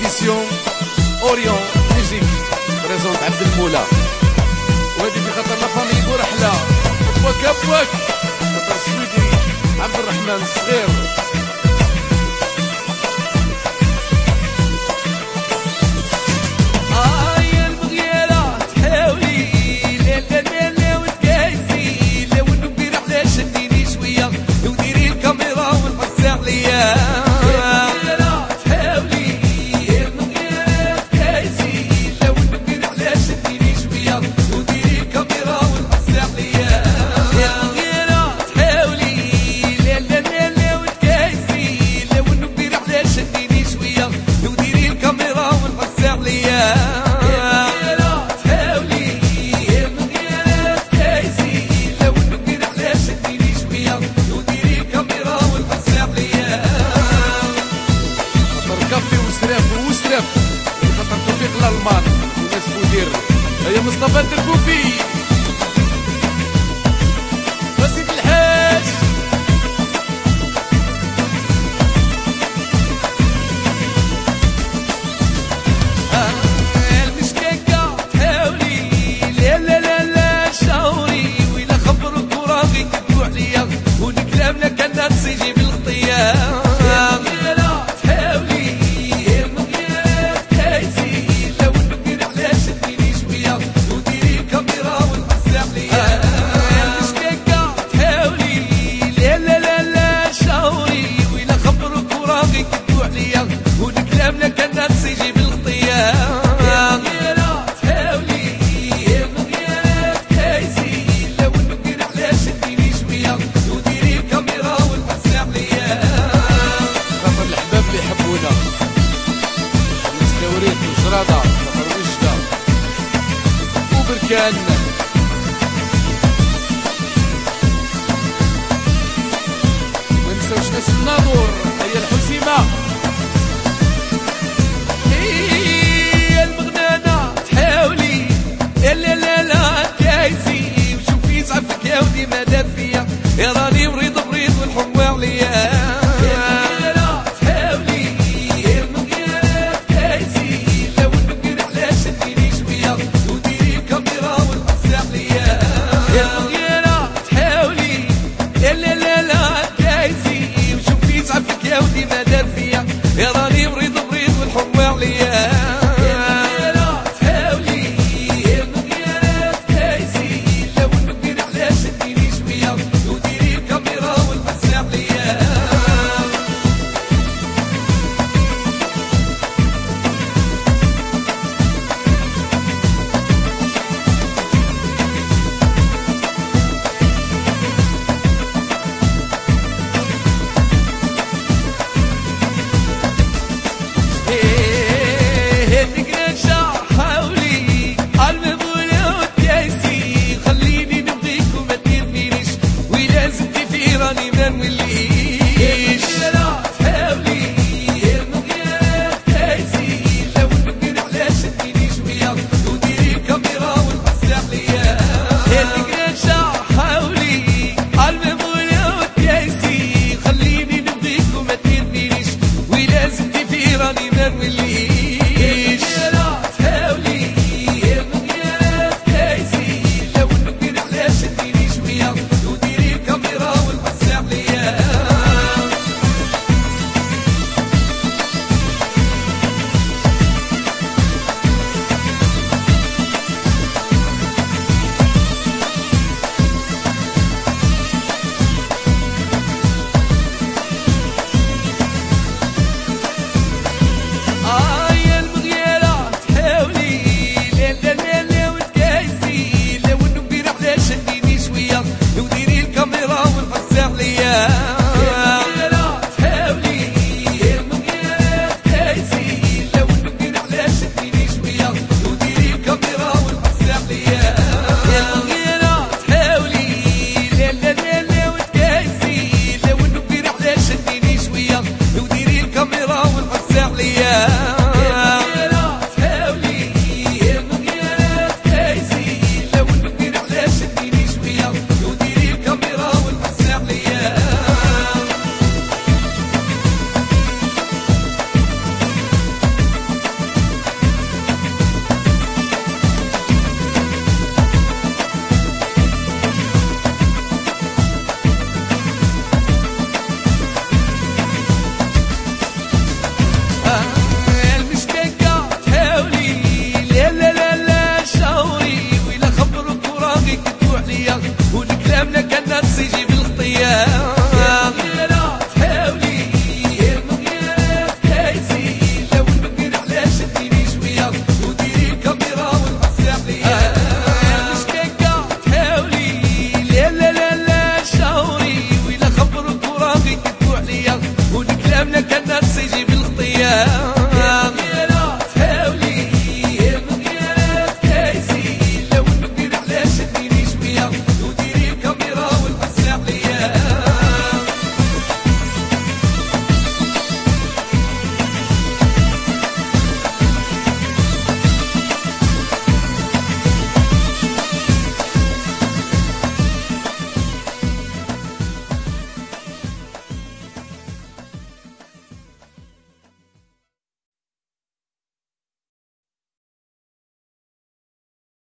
édition Orient Musique présente عبد المولى، وهذه في خاطر لا فامي بورحلة بواك بواك خاطر السويدري عبد الرحمن الصغير. خاطر توفيق الألمان وناس مدير هيا مصطفى الدربوبي وسيد الحاج. المشكاكة تحاولي لا لا لا لا شاوري وإلا خبرك وراغي كدبوا عليا ونكلامنا كان تسيجي بالخطية. ونكلامنا كان تسيجي بالخطية. تحاولي مغيرات كايسي لو نبقي علاش تديني شوية وديري الكاميرا ونحسي عليا خاطر الحباب اللي يحبونا مستوريت وشراطة خاطر وجدة وبركان منساوش ناس الناظور هي الحسيمة